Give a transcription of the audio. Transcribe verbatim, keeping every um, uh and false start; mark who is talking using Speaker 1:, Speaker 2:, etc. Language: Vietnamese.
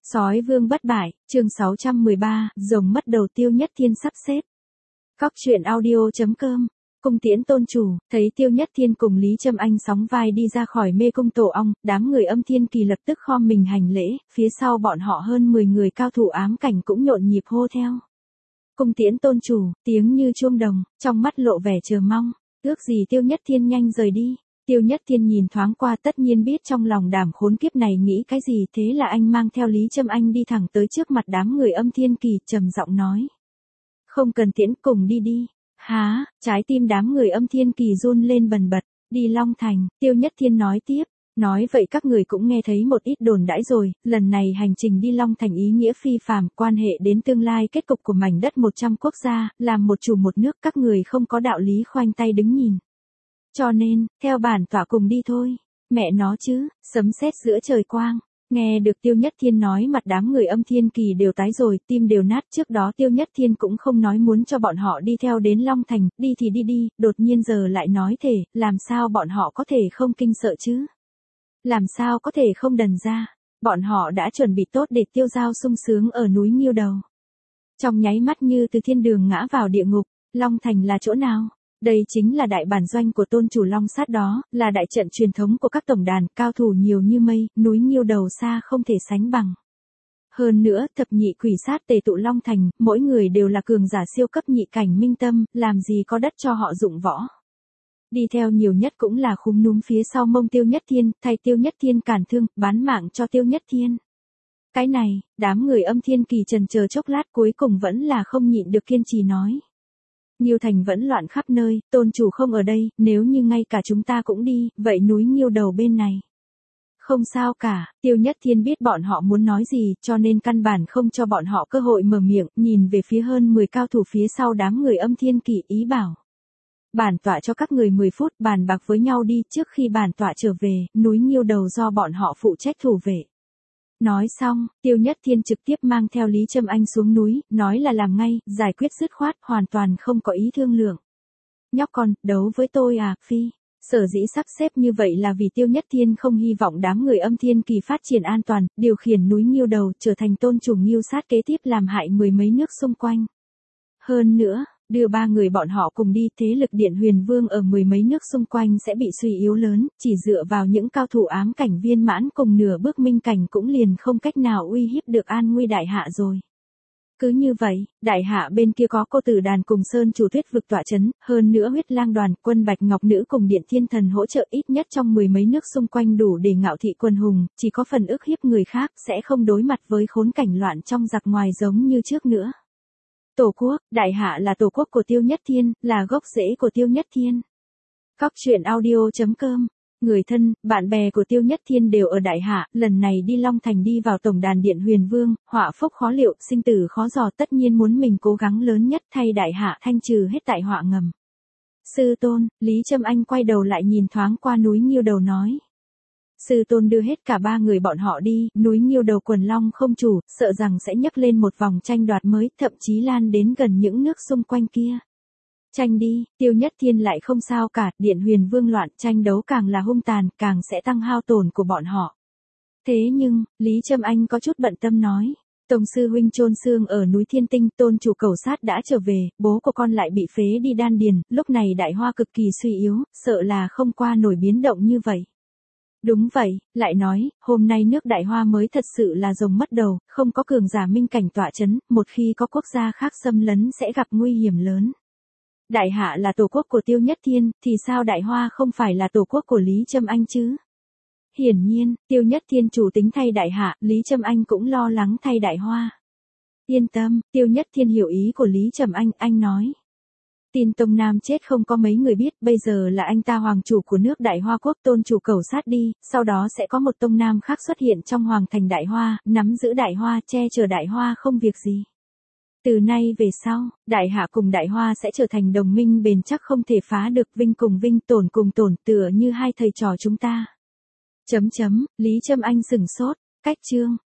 Speaker 1: Sói vương bất bại, chương sáu trăm mười ba, rồng mất đầu Tiêu Nhất Thiên sắp xếp. Cóc truyện audio.com. Cung tiễn tôn chủ, thấy Tiêu Nhất Thiên cùng Lý Trâm Anh sóng vai đi ra khỏi mê cung tổ ong, đám người Âm Thiên Kỳ lập tức khom mình hành lễ, phía sau bọn họ hơn mười người cao thủ ám cảnh cũng nhộn nhịp hô theo. Cung tiễn tôn chủ, tiếng như chuông đồng, trong mắt lộ vẻ chờ mong, ước gì Tiêu Nhất Thiên nhanh rời đi. Tiêu Nhất Thiên nhìn thoáng qua tất nhiên biết trong lòng đàm khốn kiếp này nghĩ cái gì, thế là anh mang theo Lý Trâm Anh đi thẳng tới trước mặt đám người Âm Thiên Kỳ, trầm giọng nói. Không cần tiễn, cùng đi đi. Há, trái tim đám người Âm Thiên Kỳ run lên bần bật, đi Long Thành, Tiêu Nhất Thiên nói tiếp. Nói vậy các người cũng nghe thấy một ít đồn đãi rồi, lần này hành trình đi Long Thành ý nghĩa phi phàm, quan hệ đến tương lai kết cục của mảnh đất một trăm quốc gia, làm một chủ một nước, các người không có đạo lý khoanh tay đứng nhìn. Cho nên, theo bản tọa cùng đi thôi. Mẹ nó chứ, sấm sét giữa trời quang. Nghe được Tiêu Nhất Thiên nói mặt đám người Âm Thiên Kỳ đều tái rồi, tim đều nát. Trước đó Tiêu Nhất Thiên cũng không nói muốn cho bọn họ đi theo đến Long Thành, đi thì đi đi, đột nhiên giờ lại nói thể, làm sao bọn họ có thể không kinh sợ chứ? Làm sao có thể không đần ra? Bọn họ đã chuẩn bị tốt để tiêu dao sung sướng ở núi Nghiêu Đầu. Trong nháy mắt như từ thiên đường ngã vào địa ngục, Long Thành là chỗ nào? Đây chính là đại bản doanh của tôn chủ Long Sát đó, là đại trận truyền thống của các tổng đàn, cao thủ nhiều như mây, núi Nghiêu Đầu xa không thể sánh bằng. Hơn nữa, thập nhị quỷ sát tề tụ Long Thành, mỗi người đều là cường giả siêu cấp nhị cảnh minh tâm, làm gì có đất cho họ dụng võ. Đi theo nhiều nhất cũng là khúm núm phía sau mông Tiêu Nhất Thiên, thay Tiêu Nhất Thiên cản thương, bán mạng cho Tiêu Nhất Thiên. Cái này, đám người Âm Thiên Kỳ trần chờ chốc lát cuối cùng vẫn là không nhịn được kiên trì nói. Nghiêu Thành vẫn loạn khắp nơi, tôn chủ không ở đây, nếu như ngay cả chúng ta cũng đi, vậy núi Nghiêu Đầu bên này. Không sao cả, Tiêu Nhất Thiên biết bọn họ muốn nói gì, cho nên căn bản không cho bọn họ cơ hội mở miệng, nhìn về phía hơn mười cao thủ phía sau đám người Âm Thiên Kỳ ý bảo. Bản tọa cho các người mười phút bàn bạc với nhau đi, trước khi bản tọa trở về, núi Nghiêu Đầu do bọn họ phụ trách thủ vệ. Nói xong, Tiêu Nhất Thiên trực tiếp mang theo Lý Trâm Anh xuống núi, nói là làm ngay, giải quyết dứt khoát, hoàn toàn không có ý thương lượng. Nhóc con, đấu với tôi à, phi. Sở dĩ sắp xếp như vậy là vì Tiêu Nhất Thiên không hy vọng đám người Âm Thiên Kỳ phát triển an toàn, điều khiển núi Nghiêu Đầu trở thành tôn chủ Nghiêu Sát kế tiếp làm hại mười mấy nước xung quanh. Hơn nữa, đưa ba người bọn họ cùng đi, thế lực Điện Huyền Vương ở mười mấy nước xung quanh sẽ bị suy yếu lớn, chỉ dựa vào những cao thủ ám cảnh viên mãn cùng nửa bước minh cảnh cũng liền không cách nào uy hiếp được an nguy đại hạ rồi. Cứ như vậy, đại hạ bên kia có cô tử đàn cùng Sơn chủ Thuyết vực tọa chấn, hơn nữa Huyết Lang đoàn, quân Bạch Ngọc Nữ cùng Điện Thiên Thần hỗ trợ, ít nhất trong mười mấy nước xung quanh đủ để ngạo thị quân hùng, chỉ có phần ức hiếp người khác, sẽ không đối mặt với khốn cảnh loạn trong giặc ngoài giống như trước nữa. Tổ quốc, đại hạ là tổ quốc của Tiêu Nhất Thiên, là gốc rễ của Tiêu Nhất Thiên. Cóc truyện audio.com. Người thân, bạn bè của Tiêu Nhất Thiên đều ở đại hạ, lần này đi Long Thành đi vào tổng đàn Điện Huyền Vương, họa phúc khó liệu, sinh tử khó dò, tất nhiên muốn mình cố gắng lớn nhất thay đại hạ thanh trừ hết đại họa ngầm. Sư tôn, Lý Trâm Anh quay đầu lại nhìn thoáng qua núi Nghiêu Đầu nói. Sư tôn đưa hết cả ba người bọn họ đi, núi Nghiêu Đầu quần long không chủ, sợ rằng sẽ nhấc lên một vòng tranh đoạt mới, thậm chí lan đến gần những nước xung quanh kia. Tranh đi, Tiêu Nhất Thiên lại không sao cả, Điện Huyền Vương loạn, tranh đấu càng là hung tàn, càng sẽ tăng hao tổn của bọn họ. Thế nhưng, Lý Trâm Anh có chút bận tâm nói. Tổng sư huynh chôn xương ở núi Thiên Tinh, tôn chủ Cẩu Sát đã trở về, bố của con lại bị phế đi đan điền, lúc này đại hoa cực kỳ suy yếu, sợ là không qua nổi biến động như vậy. Đúng vậy, lại nói, hôm nay nước đại hoa mới thật sự là rồng mất đầu, không có cường giả minh cảnh tọa chấn, một khi có quốc gia khác xâm lấn sẽ gặp nguy hiểm lớn. Đại hạ là tổ quốc của Tiêu Nhất Thiên, thì sao đại hoa không phải là tổ quốc của Lý Trâm Anh chứ? Hiển nhiên, Tiêu Nhất Thiên chủ tính thay đại hạ, Lý Trâm Anh cũng lo lắng thay đại hoa. Yên tâm, Tiêu Nhất Thiên hiểu ý của Lý Trâm Anh, anh nói. Tin Tông Nam chết không có mấy người biết, bây giờ là anh ta hoàng chủ của nước Đại Hoa Quốc, tôn chủ Cẩu Sát đi, sau đó sẽ có một Tông Nam khác xuất hiện trong hoàng thành Đại Hoa, nắm giữ Đại Hoa, che chở Đại Hoa không việc gì. Từ nay về sau, Đại Hạ cùng Đại Hoa sẽ trở thành đồng minh bền chắc không thể phá được, vinh cùng vinh, tổn cùng tổn, tựa như hai thầy trò chúng ta. Chấm chấm, Lý Trâm Anh sửng sốt, cách chương.